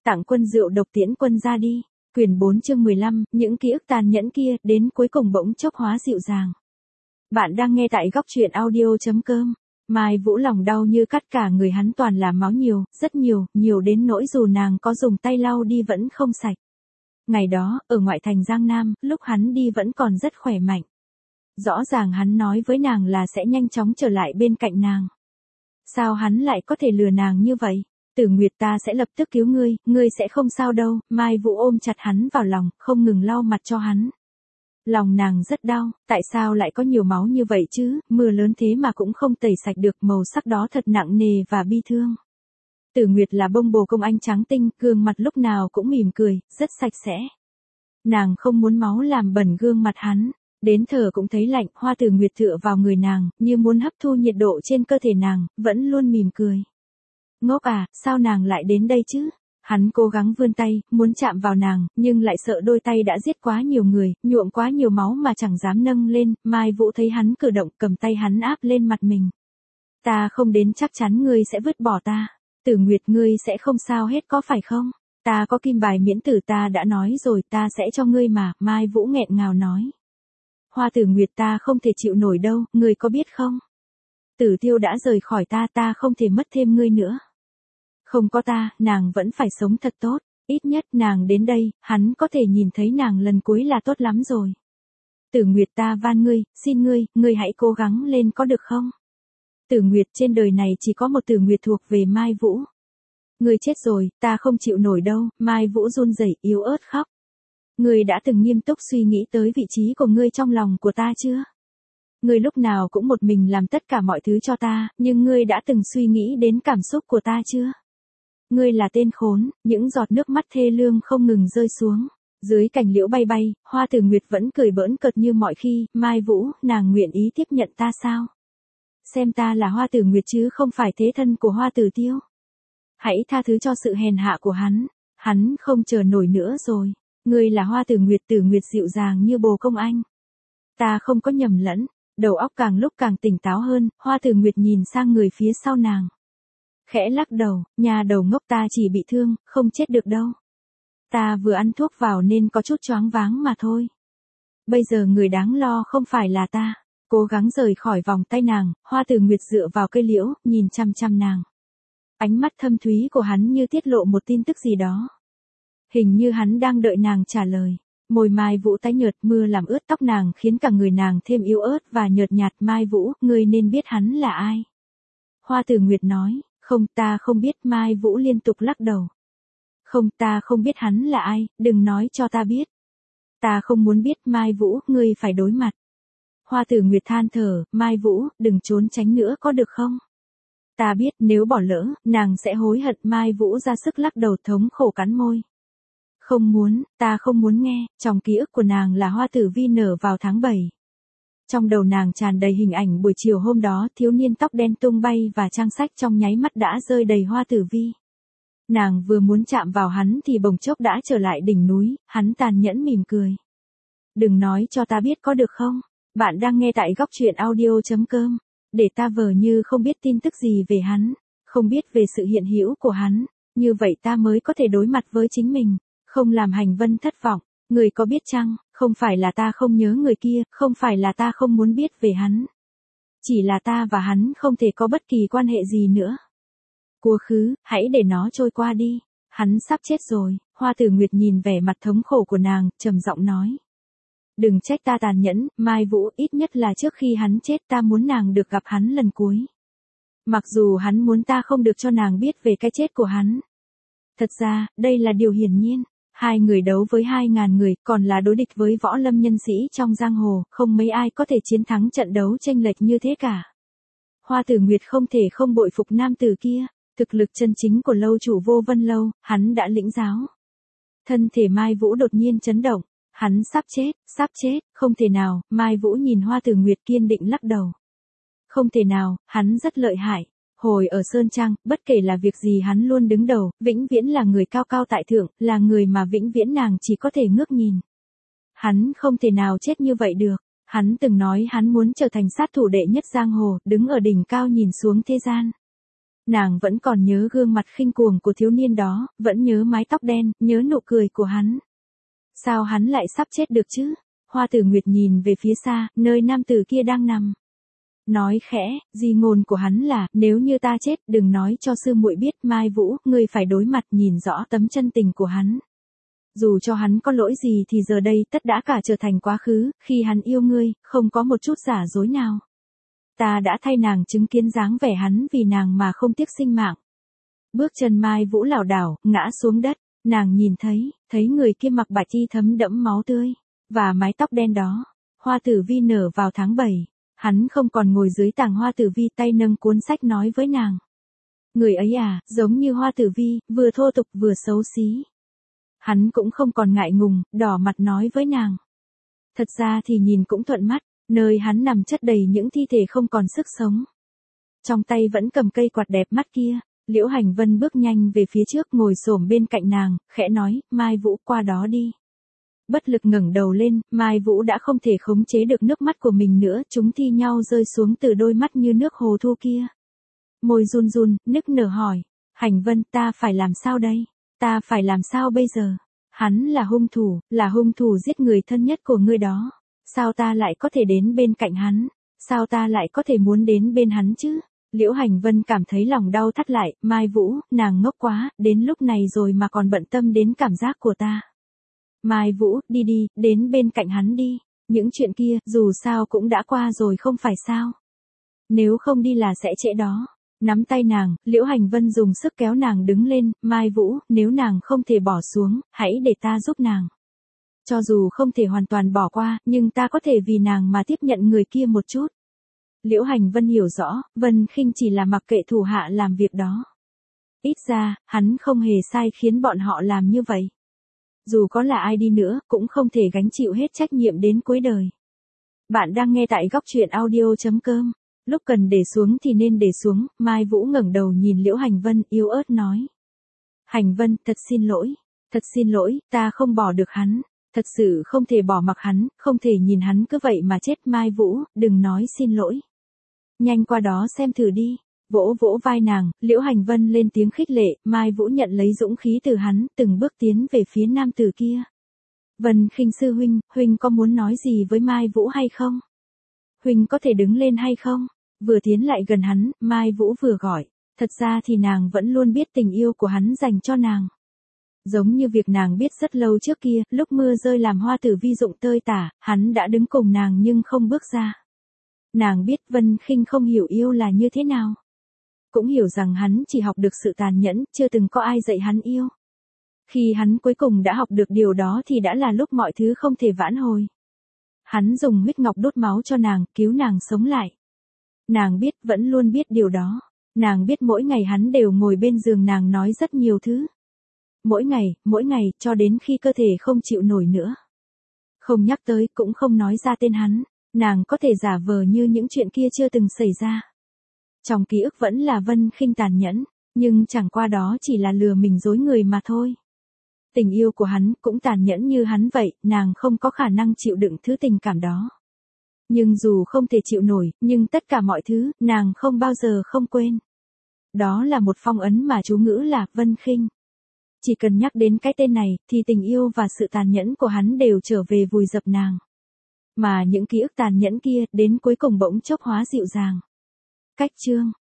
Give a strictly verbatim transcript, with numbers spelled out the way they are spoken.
Tặng quân rượu độc tiễn quân ra đi. Quyển bốn chương mười lăm, những ký ức tàn nhẫn kia, đến cuối cùng bỗng chốc hóa dịu dàng. Bạn đang nghe tại góc truyện audio.com. Mai Vũ lòng đau như cắt, cả người hắn toàn là máu nhiều, rất nhiều, nhiều đến nỗi dù nàng có dùng tay lau đi vẫn không sạch. Ngày đó, ở ngoại thành Giang Nam, lúc hắn đi vẫn còn rất khỏe mạnh. Rõ ràng hắn nói với nàng là sẽ nhanh chóng trở lại bên cạnh nàng. Sao hắn lại có thể lừa nàng như vậy? Tử Nguyệt, ta sẽ lập tức cứu ngươi, ngươi sẽ không sao đâu. Mai Vũ ôm chặt hắn vào lòng, không ngừng lau mặt cho hắn. Lòng nàng rất đau, tại sao lại có nhiều máu như vậy chứ, mưa lớn thế mà cũng không tẩy sạch được, màu sắc đó thật nặng nề và bi thương. Tử Nguyệt là bông bồ công anh trắng tinh, gương mặt lúc nào cũng mỉm cười, rất sạch sẽ. Nàng không muốn máu làm bẩn gương mặt hắn, đến thở cũng thấy lạnh. Hoa Tử Nguyệt tựa vào người nàng, như muốn hấp thu nhiệt độ trên cơ thể nàng, vẫn luôn mỉm cười. Ngốc à, sao nàng lại đến đây chứ? Hắn cố gắng vươn tay, muốn chạm vào nàng, nhưng lại sợ đôi tay đã giết quá nhiều người, nhuộm quá nhiều máu mà chẳng dám nâng lên. Mai Vũ thấy hắn cử động, cầm tay hắn áp lên mặt mình. Ta không đến, chắc chắn ngươi sẽ vứt bỏ ta. Tử Nguyệt, ngươi sẽ không sao hết có phải không? Ta có kim bài miễn tử, ta đã nói rồi, ta sẽ cho ngươi mà. Mai Vũ nghẹn ngào nói. Hoa Tử Nguyệt, ta không thể chịu nổi đâu, ngươi có biết không? Tử Tiêu đã rời khỏi ta, ta không thể mất thêm ngươi nữa. Không có ta, nàng vẫn phải sống thật tốt, ít nhất nàng đến đây, hắn có thể nhìn thấy nàng lần cuối là tốt lắm rồi. Tử Nguyệt, ta van ngươi, xin ngươi, ngươi hãy cố gắng lên có được không? Tử Nguyệt, trên đời này chỉ có một Tử Nguyệt thuộc về Mai Vũ. Ngươi chết rồi, ta không chịu nổi đâu. Mai Vũ run rẩy, yếu ớt khóc. Ngươi đã từng nghiêm túc suy nghĩ tới vị trí của ngươi trong lòng của ta chưa? Ngươi lúc nào cũng một mình làm tất cả mọi thứ cho ta, nhưng ngươi đã từng suy nghĩ đến cảm xúc của ta chưa? Ngươi là tên khốn. Những giọt nước mắt thê lương không ngừng rơi xuống. Dưới cành liễu bay bay, Hoa Tử Nguyệt vẫn cười bỡn cợt như mọi khi. Mai Vũ, nàng nguyện ý tiếp nhận ta sao? Xem ta là Hoa Tử Nguyệt chứ không phải thế thân của Hoa Tử Tiêu. Hãy tha thứ cho sự hèn hạ của hắn. Hắn không chờ nổi nữa rồi. Ngươi là Hoa Tử Nguyệt, Tử Nguyệt dịu dàng như bồ công anh. Ta không có nhầm lẫn. Đầu óc càng lúc càng tỉnh táo hơn, Hoa Tử Nguyệt nhìn sang người phía sau nàng. Khẽ lắc đầu, nhà đầu ngốc, ta chỉ bị thương, không chết được đâu. Ta vừa ăn thuốc vào nên có chút choáng váng mà thôi. Bây giờ người đáng lo không phải là ta. Cố gắng rời khỏi vòng tay nàng, Hoa Tử Nguyệt dựa vào cây liễu, nhìn chăm chăm nàng. Ánh mắt thâm thúy của hắn như tiết lộ một tin tức gì đó. Hình như hắn đang đợi nàng trả lời. Môi Mai Vũ tái nhợt, mưa làm ướt tóc nàng khiến cả người nàng thêm yếu ớt và nhợt nhạt. Mai Vũ, ngươi nên biết hắn là ai. Hoa Tử Nguyệt nói, không, ta không biết. Mai Vũ liên tục lắc đầu. Không, ta không biết hắn là ai, đừng nói cho ta biết. Ta không muốn biết. Mai Vũ, ngươi phải đối mặt. Hoa Tử Nguyệt than thở, Mai Vũ, đừng trốn tránh nữa có được không? Ta biết, nếu bỏ lỡ, nàng sẽ hối hận. Mai Vũ ra sức lắc đầu, thống khổ cắn môi. Không muốn, ta không muốn nghe. Trong ký ức của nàng là Hoa Tử Vi nở vào tháng bảy. Trong đầu nàng tràn đầy hình ảnh buổi chiều hôm đó, thiếu niên tóc đen tung bay và trang sách trong nháy mắt đã rơi đầy Hoa Tử Vi. Nàng vừa muốn chạm vào hắn thì bỗng chốc đã trở lại đỉnh núi, hắn tàn nhẫn mỉm cười. Đừng nói cho ta biết có được không? Bạn đang nghe tại góc truyện audio.com. Để ta vờ như không biết tin tức gì về hắn, không biết về sự hiện hữu của hắn, như vậy ta mới có thể đối mặt với chính mình, không làm Hành Vân thất vọng. Người có biết chăng, không phải là ta không nhớ người kia, không phải là ta không muốn biết về hắn. Chỉ là ta và hắn không thể có bất kỳ quan hệ gì nữa. Quá khứ, hãy để nó trôi qua đi. Hắn sắp chết rồi. Hoa Tử Nguyệt nhìn vẻ mặt thống khổ của nàng, trầm giọng nói. Đừng trách ta tàn nhẫn, Mai Vũ, ít nhất là trước khi hắn chết ta muốn nàng được gặp hắn lần cuối. Mặc dù hắn muốn ta không được cho nàng biết về cái chết của hắn. Thật ra, đây là điều hiển nhiên. Hai người đấu với hai ngàn người, còn là đối địch với võ lâm nhân sĩ trong giang hồ, không mấy ai có thể chiến thắng trận đấu chênh lệch như thế cả. Hoa Tử Nguyệt không thể không bội phục nam tử kia, thực lực chân chính của lâu chủ Vô Vân Lâu, hắn đã lĩnh giáo. Thân thể Mai Vũ đột nhiên chấn động, hắn sắp chết, sắp chết, không thể nào. Mai Vũ nhìn Hoa Tử Nguyệt kiên định lắc đầu. Không thể nào, hắn rất lợi hại. Hồi ở Sơn Trang, bất kể là việc gì hắn luôn đứng đầu, vĩnh viễn là người cao cao tại thượng, là người mà vĩnh viễn nàng chỉ có thể ngước nhìn. Hắn không thể nào chết như vậy được. Hắn từng nói hắn muốn trở thành sát thủ đệ nhất giang hồ, đứng ở đỉnh cao nhìn xuống thế gian. Nàng vẫn còn nhớ gương mặt khinh cuồng của thiếu niên đó, vẫn nhớ mái tóc đen, nhớ nụ cười của hắn. Sao hắn lại sắp chết được chứ? Hoa Tử Nguyệt nhìn về phía xa, nơi nam tử kia đang nằm. Nói khẽ, di ngôn của hắn là, nếu như ta chết, đừng nói cho sư muội biết, Mai Vũ, ngươi phải đối mặt nhìn rõ tấm chân tình của hắn. Dù cho hắn có lỗi gì thì giờ đây tất đã cả trở thành quá khứ, khi hắn yêu ngươi, không có một chút giả dối nào. Ta đã thay nàng chứng kiến dáng vẻ hắn vì nàng mà không tiếc sinh mạng. Bước chân Mai Vũ lảo đảo, ngã xuống đất, nàng nhìn thấy, thấy người kia mặc bạch y thấm đẫm máu tươi, và mái tóc đen đó. Hoa Tử Vi nở vào tháng bảy, hắn không còn ngồi dưới tàng Hoa Tử Vi, tay nâng cuốn sách nói với nàng. Người ấy à, giống như Hoa Tử Vi, vừa thô tục vừa xấu xí. Hắn cũng không còn ngại ngùng, đỏ mặt nói với nàng. Thật ra thì nhìn cũng thuận mắt, nơi hắn nằm chất đầy những thi thể không còn sức sống. Trong tay vẫn cầm cây quạt đẹp mắt kia, Liễu Hành Vân bước nhanh về phía trước, ngồi xổm bên cạnh nàng, khẽ nói, Mai Vũ, qua đó đi. Bất lực ngẩng đầu lên, Mai Vũ đã không thể khống chế được nước mắt của mình nữa, chúng thi nhau rơi xuống từ đôi mắt như nước hồ thu kia. Môi run run, nức nở hỏi, Hành Vân, ta phải làm sao đây? Ta phải làm sao bây giờ? Hắn là hung thủ, là hung thủ giết người thân nhất của ngươi đó. Sao ta lại có thể đến bên cạnh hắn? Sao ta lại có thể muốn đến bên hắn chứ? Liễu Hành Vân cảm thấy lòng đau thắt lại, Mai Vũ, nàng ngốc quá, đến lúc này rồi mà còn bận tâm đến cảm giác của ta. Mai Vũ, đi đi, đến bên cạnh hắn đi. Những chuyện kia, dù sao cũng đã qua rồi không phải sao? Nếu không đi là sẽ trễ đó. Nắm tay nàng, Liễu Hành Vân dùng sức kéo nàng đứng lên, Mai Vũ, nếu nàng không thể bỏ xuống, hãy để ta giúp nàng. Cho dù không thể hoàn toàn bỏ qua, nhưng ta có thể vì nàng mà tiếp nhận người kia một chút. Liễu Hành Vân hiểu rõ, Vân Khinh chỉ là mặc kệ thủ hạ làm việc đó. Ít ra, hắn không hề sai khiến bọn họ làm như vậy. Dù có là ai đi nữa, cũng không thể gánh chịu hết trách nhiệm đến cuối đời. Bạn đang nghe tại góc truyện audio chấm com. Lúc cần để xuống thì nên để xuống, Mai Vũ ngẩng đầu nhìn Liễu Hành Vân, yếu ớt nói. Hành Vân, thật xin lỗi, thật xin lỗi, ta không bỏ được hắn, thật sự không thể bỏ mặc hắn, không thể nhìn hắn cứ vậy mà chết. Mai Vũ, đừng nói xin lỗi. Nhanh qua đó xem thử đi. Vỗ vỗ vai nàng, Liễu Hành Vân lên tiếng khích lệ, Mai Vũ nhận lấy dũng khí từ hắn, từng bước tiến về phía nam tử kia. Vân Khinh sư huynh, huynh có muốn nói gì với Mai Vũ hay không? Huynh có thể đứng lên hay không? Vừa tiến lại gần hắn, Mai Vũ vừa gọi, thật ra thì nàng vẫn luôn biết tình yêu của hắn dành cho nàng. Giống như việc nàng biết rất lâu trước kia, lúc mưa rơi làm Hoa Tử Vi rụng tơi tả, hắn đã đứng cùng nàng nhưng không bước ra. Nàng biết Vân Khinh không hiểu yêu là như thế nào. Cũng hiểu rằng hắn chỉ học được sự tàn nhẫn, chưa từng có ai dạy hắn yêu. Khi hắn cuối cùng đã học được điều đó thì đã là lúc mọi thứ không thể vãn hồi. Hắn dùng huyết ngọc đốt máu cho nàng, cứu nàng sống lại. Nàng biết, vẫn luôn biết điều đó. Nàng biết mỗi ngày hắn đều ngồi bên giường nàng nói rất nhiều thứ. Mỗi ngày, mỗi ngày, cho đến khi cơ thể không chịu nổi nữa. Không nhắc tới, cũng không nói ra tên hắn. Nàng có thể giả vờ như những chuyện kia chưa từng xảy ra. Trong ký ức vẫn là Vân Khinh tàn nhẫn, nhưng chẳng qua đó chỉ là lừa mình dối người mà thôi. Tình yêu của hắn cũng tàn nhẫn như hắn vậy, nàng không có khả năng chịu đựng thứ tình cảm đó. Nhưng dù không thể chịu nổi, nhưng tất cả mọi thứ, nàng không bao giờ không quên. Đó là một phong ấn mà chú ngữ là Vân Khinh. Chỉ cần nhắc đến cái tên này, thì tình yêu và sự tàn nhẫn của hắn đều trở về vùi dập nàng. Mà những ký ức tàn nhẫn kia, đến cuối cùng bỗng chốc hóa dịu dàng. Cách chương